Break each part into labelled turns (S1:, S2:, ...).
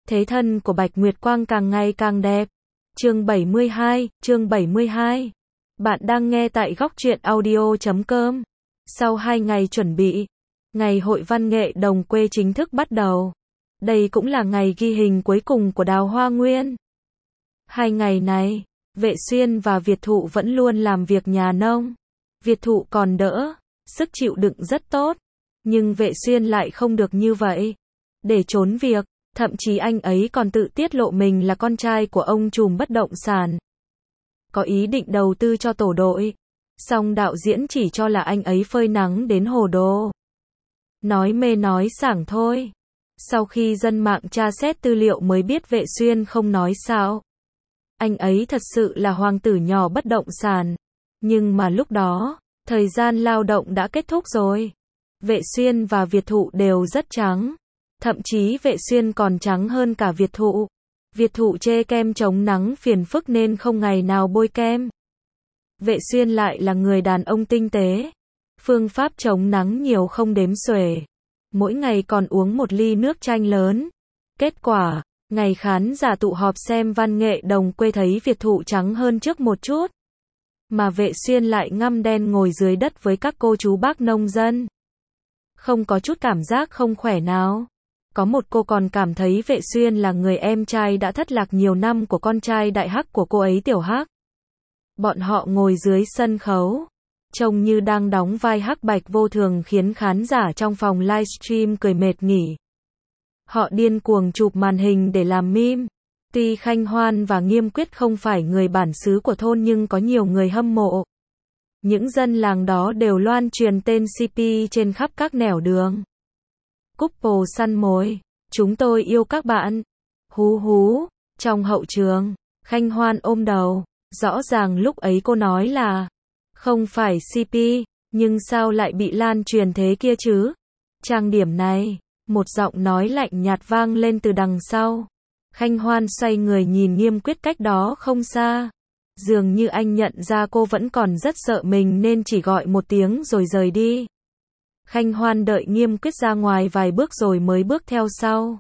S1: Thế thân của Bạch Nguyệt Quang càng ngày càng đẹp. Chương 72. Bạn đang nghe tại góc truyện audio.com. Sau 2 ngày chuẩn bị, ngày hội văn nghệ đồng quê chính thức bắt đầu. Đây cũng là ngày ghi hình cuối cùng của Đào Hoa Nguyên. 2 ngày này, Vệ Xuyên và Việt Thụ vẫn luôn làm việc nhà nông. Việt Thụ còn đỡ, sức chịu đựng rất tốt. Nhưng Vệ Xuyên lại không được như vậy. Để trốn việc, thậm chí anh ấy còn tự tiết lộ mình là con trai của ông trùm bất động sản. Có ý định đầu tư cho tổ đội. Song đạo diễn chỉ cho là anh ấy phơi nắng đến hồ đồ. Nói mê nói sảng thôi. Sau khi dân mạng tra xét tư liệu mới biết Vệ Xuyên không nói sao. Anh ấy thật sự là hoàng tử nhỏ bất động sản. Nhưng mà lúc đó, thời gian lao động đã kết thúc rồi. Vệ Xuyên và Việt Thụ đều rất trắng. Thậm chí Vệ Xuyên còn trắng hơn cả Việt Thụ. Việt Thụ chê kem chống nắng phiền phức nên không ngày nào bôi kem. Vệ Xuyên lại là người đàn ông tinh tế. Phương pháp chống nắng nhiều không đếm xuể. Mỗi ngày còn uống 1 ly nước chanh lớn. Kết quả, ngày khán giả tụ họp xem văn nghệ đồng quê thấy Việt Thụ trắng hơn trước một chút. Mà Vệ Xuyên lại ngăm đen ngồi dưới đất với các cô chú bác nông dân. Không có chút cảm giác không khỏe nào. Có một cô còn cảm thấy Vệ Xuyên là người em trai đã thất lạc nhiều năm của con trai đại hắc của cô ấy Tiểu Hắc. Bọn họ ngồi dưới sân khấu, trông như đang đóng vai hắc bạch vô thường khiến khán giả trong phòng livestream cười mệt nghỉ. Họ điên cuồng chụp màn hình để làm meme. Tuy Khanh Hoan và Nghiêm Quyết không phải người bản xứ của thôn nhưng có nhiều người hâm mộ. Những dân làng đó đều loan truyền tên CP trên khắp các nẻo đường. Couple săn mồi, chúng tôi yêu các bạn. Hú hú, trong hậu trường, Khanh Hoan ôm đầu. Rõ ràng lúc ấy cô nói là không phải CP, nhưng sao lại bị lan truyền thế kia chứ? Trang điểm này, một giọng nói lạnh nhạt vang lên từ đằng sau. Khanh Hoan xoay người nhìn Nghiêm Quyết cách đó không xa. Dường như anh nhận ra cô vẫn còn rất sợ mình nên chỉ gọi một tiếng rồi rời đi. Khanh Hoan đợi Nghiêm Quyết ra ngoài vài bước rồi mới bước theo sau.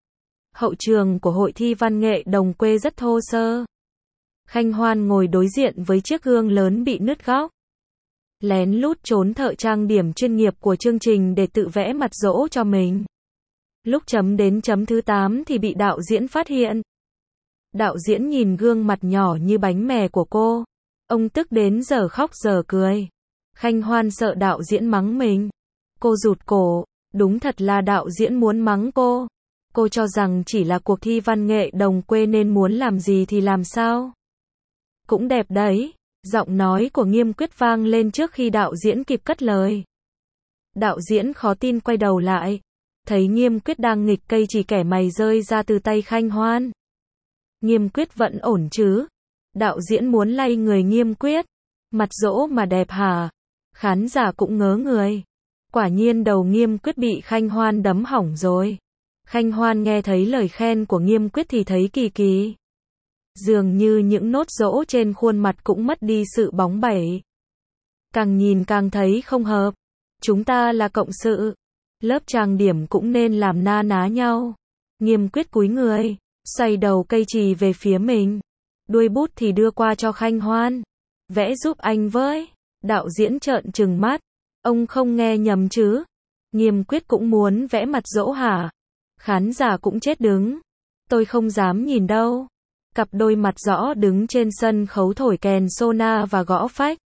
S1: Hậu trường của hội thi văn nghệ đồng quê rất thô sơ. Khanh Hoan ngồi đối diện với chiếc gương lớn bị nứt góc. Lén lút trốn thợ trang điểm chuyên nghiệp của chương trình để tự vẽ mặt dỗ cho mình. Lúc chấm đến chấm thứ 8 thì bị đạo diễn phát hiện. Đạo diễn nhìn gương mặt nhỏ như bánh mè của cô. Ông tức đến giờ khóc giờ cười. Khanh Hoan sợ đạo diễn mắng mình. Cô rụt cổ, đúng thật là đạo diễn muốn mắng cô. Cô cho rằng chỉ là cuộc thi văn nghệ đồng quê nên muốn làm gì thì làm sao. Cũng đẹp đấy, giọng nói của Nghiêm Quyết vang lên trước khi đạo diễn kịp cất lời. Đạo diễn khó tin quay đầu lại, thấy Nghiêm Quyết đang nghịch cây chỉ kẻ mày rơi ra từ tay Khanh Hoan. Nghiêm Quyết vẫn ổn chứ? Đạo diễn muốn lay người Nghiêm Quyết. Mặt dỗ mà đẹp hả? Khán giả cũng ngớ người. Quả nhiên đầu Nghiêm Quyết bị Khanh Hoan đấm hỏng rồi. Khanh Hoan nghe thấy lời khen của Nghiêm Quyết thì thấy kỳ kỳ. Dường như những nốt dỗ trên khuôn mặt cũng mất đi sự bóng bẩy. Càng nhìn càng thấy không hợp. Chúng ta là cộng sự. Lớp trang điểm cũng nên làm na ná nhau. Nghiêm Quyết cúi người, xoay đầu cây chì về phía mình. Đuôi bút thì đưa qua cho Khanh Hoan. Vẽ giúp anh với. Đạo diễn trợn trừng mắt. Ông không nghe nhầm chứ? Nghiêm Quyết cũng muốn vẽ mặt dỗ hả? Khán giả cũng chết đứng. Tôi không dám nhìn đâu. Cặp đôi mặt rõ đứng trên sân khấu thổi kèn sona và gõ phách.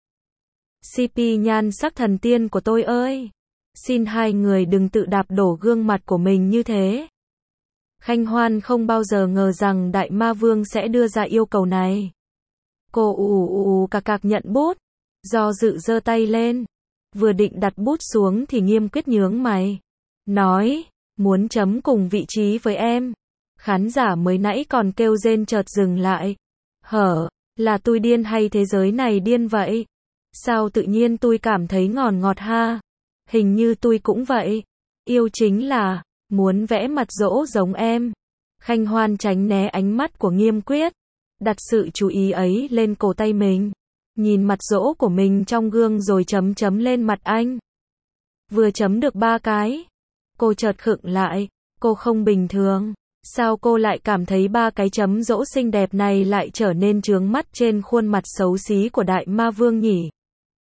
S1: CP nhan sắc thần tiên của tôi ơi! Xin hai người đừng tự đạp đổ gương mặt của mình như thế. Khanh Hoan không bao giờ ngờ rằng Đại Ma Vương sẽ đưa ra yêu cầu này. Cô cạc cạc nhận bút. Do dự giơ tay lên. Vừa định đặt bút xuống thì Nghiêm Quyết nhướng mày. Nói, muốn chấm cùng vị trí với em. Khán giả mới nãy còn kêu rên chợt dừng lại. Hở, là tôi điên hay thế giới này điên vậy? Sao tự nhiên tôi cảm thấy ngọt ha? Hình như tôi cũng vậy. Yêu chính là, muốn vẽ mặt dỗ giống em. Khanh Hoan tránh né ánh mắt của Nghiêm Quyết. Đặt sự chú ý ấy lên cổ tay mình. Nhìn mặt dỗ của mình trong gương rồi chấm lên mặt anh. Vừa chấm được 3 cái. Cô chợt khựng lại. Cô không bình thường. Sao cô lại cảm thấy ba cái chấm dỗ xinh đẹp này lại trở nên chướng mắt trên khuôn mặt xấu xí của Đại Ma Vương nhỉ?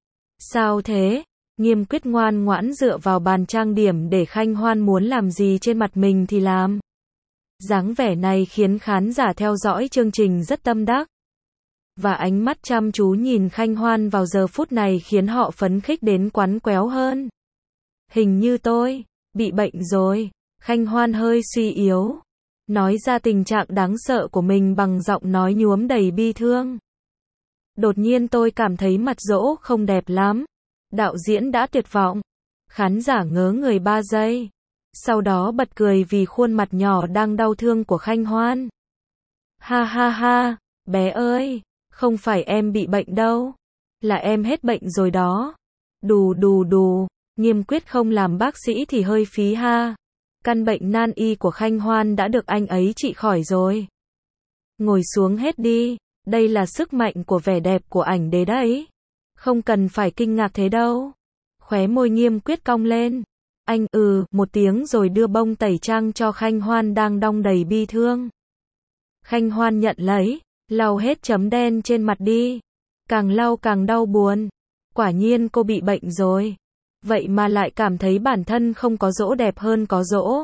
S1: Sao thế? Nghiêm Quyết ngoan ngoãn dựa vào bàn trang điểm để Khanh Hoan muốn làm gì trên mặt mình thì làm. Dáng vẻ này khiến khán giả theo dõi chương trình rất tâm đắc. Và ánh mắt chăm chú nhìn Khanh Hoan vào giờ phút này khiến họ phấn khích đến quắn quéo hơn. Hình như tôi bị bệnh rồi. Khanh Hoan hơi suy yếu, nói ra tình trạng đáng sợ của mình bằng giọng nói nhuốm đầy bi thương. Đột nhiên tôi cảm thấy mặt dỗ không đẹp lắm. Đạo diễn đã tuyệt vọng. Khán giả ngớ người 3 giây. Sau đó bật cười vì khuôn mặt nhỏ đang đau thương của Khanh Hoan. Ha ha ha, bé ơi, không phải em bị bệnh đâu. Là em hết bệnh rồi đó. Đù đù đù, Nghiêm Quyết không làm bác sĩ thì hơi phí ha. Căn bệnh nan y của Khanh Hoan đã được anh ấy trị khỏi rồi. Ngồi xuống hết đi, đây là sức mạnh của vẻ đẹp của ảnh đế đấy. Không cần phải kinh ngạc thế đâu. Khóe môi Nghiêm Quyết cong lên. Anh một tiếng rồi đưa bông tẩy trang cho Khanh Hoan đang đong đầy bi thương. Khanh Hoan nhận lấy, lau hết chấm đen trên mặt đi. Càng lau càng đau buồn. Quả nhiên cô bị bệnh rồi. Vậy mà lại cảm thấy bản thân không có dỗ đẹp hơn có dỗ.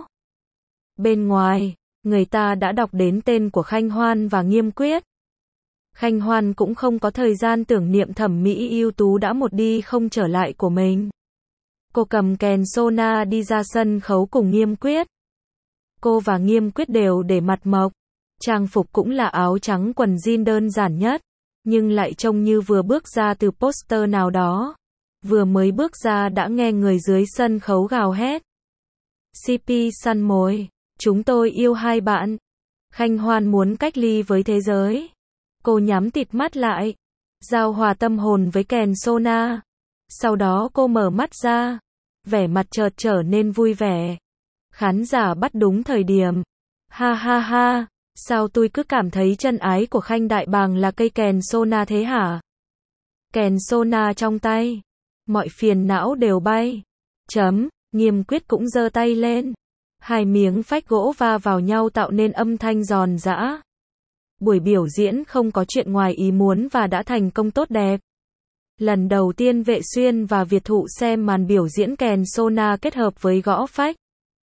S1: Bên ngoài, người ta đã đọc đến tên của Khanh Hoan và Nghiêm Quyết. Khanh Hoan cũng không có thời gian tưởng niệm thẩm mỹ ưu tú đã một đi không trở lại của mình. Cô cầm kèn Sona đi ra sân khấu cùng Nghiêm Quyết. Cô và Nghiêm Quyết đều để mặt mộc. Trang phục cũng là áo trắng quần jean đơn giản nhất, nhưng lại trông như vừa bước ra từ poster nào đó. Vừa mới bước ra đã nghe người dưới sân khấu gào hét. CP săn mồi, chúng tôi yêu hai bạn. Khanh Hoan muốn cách ly với thế giới. Cô nhắm tịt mắt lại, giao hòa tâm hồn với kèn Sona. Sau đó cô mở mắt ra, vẻ mặt chợt trở nên vui vẻ. Khán giả bắt đúng thời điểm. Ha ha ha, sao tôi cứ cảm thấy chân ái của Khanh Đại Bàng là cây kèn Sona thế hả? Kèn Sona trong tay, mọi phiền não đều bay. Nghiêm Quyết cũng giơ tay lên. Hai miếng phách gỗ va vào nhau tạo nên âm thanh giòn giã. Buổi biểu diễn không có chuyện ngoài ý muốn và đã thành công tốt đẹp. Lần đầu tiên Vệ Xuyên và Việt Thụ xem màn biểu diễn kèn Sona kết hợp với gõ phách.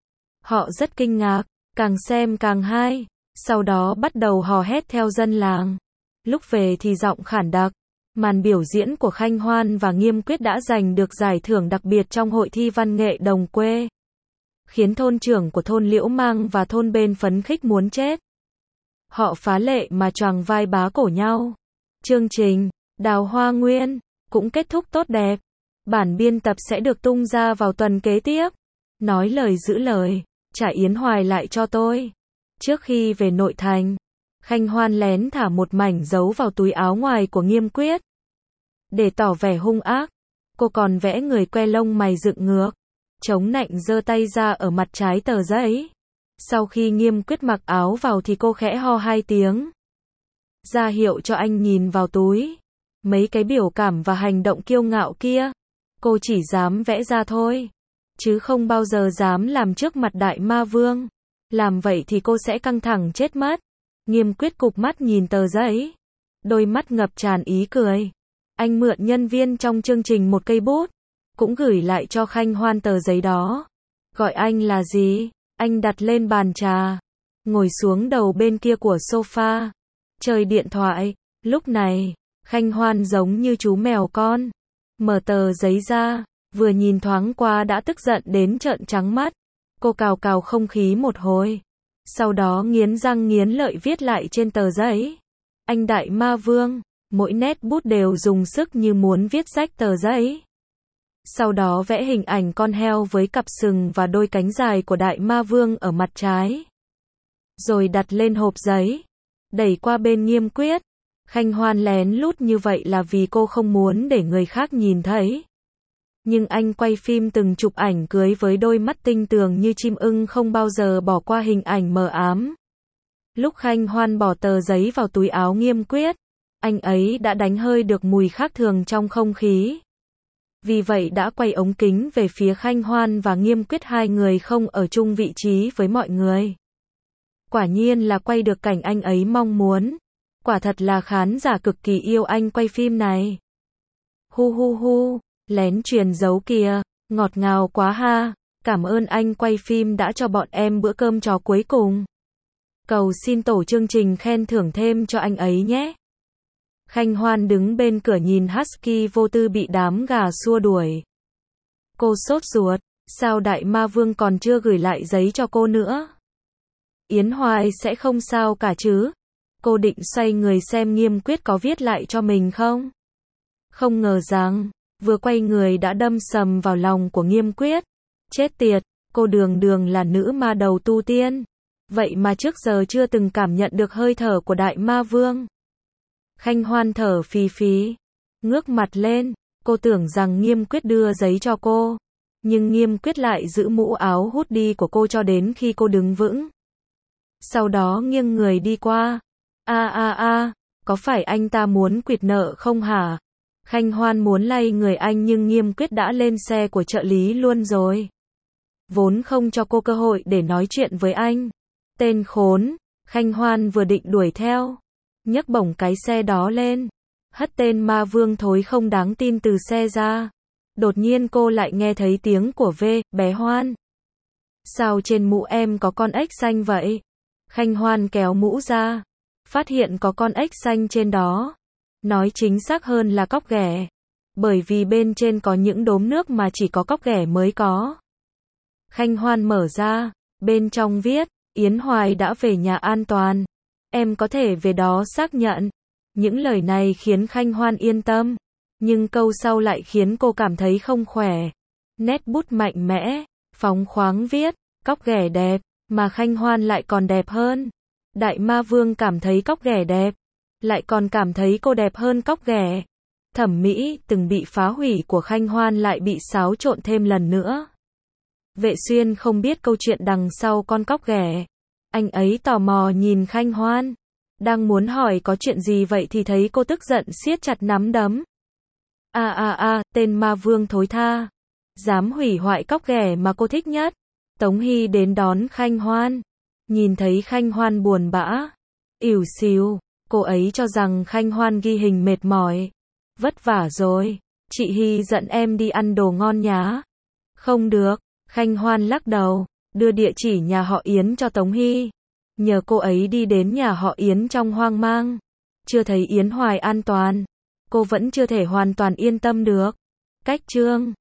S1: Họ rất kinh ngạc, càng xem càng hay. Sau đó bắt đầu hò hét theo dân làng. Lúc về thì giọng khản đặc. Màn biểu diễn của Khanh Hoan và Nghiêm Quyết đã giành được giải thưởng đặc biệt trong hội thi văn nghệ đồng quê. Khiến thôn trưởng của thôn Liễu Mang và thôn bên phấn khích muốn chết. Họ phá lệ mà choàng vai bá cổ nhau. Chương trình Đào Hoa Nguyên cũng kết thúc tốt đẹp. Bản biên tập sẽ được tung ra vào tuần kế tiếp. Nói lời giữ lời, trả Yến Hoài lại cho tôi. Trước khi về nội thành, Khanh Hoan lén thả một mảnh dấu vào túi áo ngoài của Nghiêm Quyết. Để tỏ vẻ hung ác, cô còn vẽ người que lông mày dựng ngược. Chống nạnh giơ tay ra ở mặt trái tờ giấy. Sau khi Nghiêm Quyết mặc áo vào thì cô khẽ ho 2 tiếng. Ra hiệu cho anh nhìn vào túi. Mấy cái biểu cảm và hành động kiêu ngạo kia, cô chỉ dám vẽ ra thôi. Chứ không bao giờ dám làm trước mặt Đại Ma Vương. Làm vậy thì cô sẽ căng thẳng chết mất. Nghiêm Quyết cụp mắt nhìn tờ giấy. Đôi mắt ngập tràn ý cười. Anh mượn nhân viên trong chương trình một cây bút. Cũng gửi lại cho Khanh Hoan tờ giấy đó. Gọi anh là gì? Anh đặt lên bàn trà. Ngồi xuống đầu bên kia của sofa. Chơi điện thoại. Lúc này, Khanh Hoan giống như chú mèo con. Mở tờ giấy ra. Vừa nhìn thoáng qua đã tức giận đến trợn trắng mắt. Cô cào cào không khí một hồi. Sau đó nghiến răng nghiến lợi viết lại trên tờ giấy. Anh Đại Ma Vương. Mỗi nét bút đều dùng sức như muốn viết rách tờ giấy. Sau đó vẽ hình ảnh con heo với cặp sừng và đôi cánh dài của Đại Ma Vương ở mặt trái. Rồi đặt lên hộp giấy. Đẩy qua bên Nghiêm Quyết. Khanh Hoan lén lút như vậy là vì cô không muốn để người khác nhìn thấy. Nhưng anh quay phim từng chụp ảnh cưới với đôi mắt tinh tường như chim ưng không bao giờ bỏ qua hình ảnh mờ ám. Lúc Khanh Hoan bỏ tờ giấy vào túi áo Nghiêm Quyết, anh ấy đã đánh hơi được mùi khác thường trong không khí. Vì vậy đã quay ống kính về phía Khanh Hoan và Nghiêm Quyết, hai người không ở chung vị trí với mọi người. Quả nhiên là quay được cảnh anh ấy mong muốn. Quả thật là khán giả cực kỳ yêu anh quay phim này. Hu hu hu, lén truyền dấu kìa, ngọt ngào quá ha. Cảm ơn anh quay phim đã cho bọn em bữa cơm chó cuối cùng. Cầu xin tổ chương trình khen thưởng thêm cho anh ấy nhé. Khanh Hoan đứng bên cửa nhìn Husky vô tư bị đám gà xua đuổi. Cô sốt ruột, sao Đại Ma Vương còn chưa gửi lại giấy cho cô nữa? Yến Hoài sẽ không sao cả chứ? Cô định xoay người xem Nghiêm Quyết có viết lại cho mình không? Không ngờ rằng, vừa quay người đã đâm sầm vào lòng của Nghiêm Quyết. Chết tiệt, cô đường đường là nữ ma đầu tu tiên. Vậy mà trước giờ chưa từng cảm nhận được hơi thở của Đại Ma Vương. Khanh Hoan thở phì phì, ngước mặt lên, cô tưởng rằng Nghiêm Quyết đưa giấy cho cô. Nhưng Nghiêm Quyết lại giữ mũ áo hút đi của cô cho đến khi cô đứng vững. Sau đó nghiêng người đi qua. Có phải anh ta muốn quỵt nợ không hả? Khanh Hoan muốn lay người anh nhưng Nghiêm Quyết đã lên xe của trợ lý luôn rồi. Vốn không cho cô cơ hội để nói chuyện với anh. Tên khốn, Khanh Hoan vừa định đuổi theo. Nhấc bổng cái xe đó lên. Hất tên ma vương thối không đáng tin từ xe ra. Đột nhiên cô lại nghe thấy tiếng của bé Hoan. Sao trên mũ em có con ếch xanh vậy? Khanh Hoan kéo mũ ra. Phát hiện có con ếch xanh trên đó. Nói chính xác hơn là cóc ghẻ. Bởi vì bên trên có những đốm nước mà chỉ có cóc ghẻ mới có. Khanh Hoan mở ra. Bên trong viết, Yến Hoài đã về nhà an toàn. Em có thể về đó xác nhận. Những lời này khiến Khanh Hoan yên tâm. Nhưng câu sau lại khiến cô cảm thấy không khỏe. Nét bút mạnh mẽ, phóng khoáng viết, cóc ghẻ đẹp, mà Khanh Hoan lại còn đẹp hơn. Đại Ma Vương cảm thấy cóc ghẻ đẹp, lại còn cảm thấy cô đẹp hơn cóc ghẻ. Thẩm mỹ từng bị phá hủy của Khanh Hoan lại bị xáo trộn thêm lần nữa. Vệ Xuyên không biết câu chuyện đằng sau con cóc ghẻ. Anh ấy tò mò nhìn Khanh Hoan. Đang muốn hỏi có chuyện gì vậy thì thấy cô tức giận siết chặt nắm đấm. Tên ma vương thối tha. Dám hủy hoại cóc ghẻ mà cô thích nhất. Tống Hy đến đón Khanh Hoan. Nhìn thấy Khanh Hoan buồn bã. Ỉu xìu. Cô ấy cho rằng Khanh Hoan ghi hình mệt mỏi. Vất vả rồi. Chị Hy dẫn em đi ăn đồ ngon nhá. Không được. Khanh Hoan lắc đầu. Đưa địa chỉ nhà họ Yến cho Tống Hy. Nhờ cô ấy đi đến nhà họ Yến trong hoang mang. Chưa thấy Yến Hoài an toàn. Cô vẫn chưa thể hoàn toàn yên tâm được. Cách chương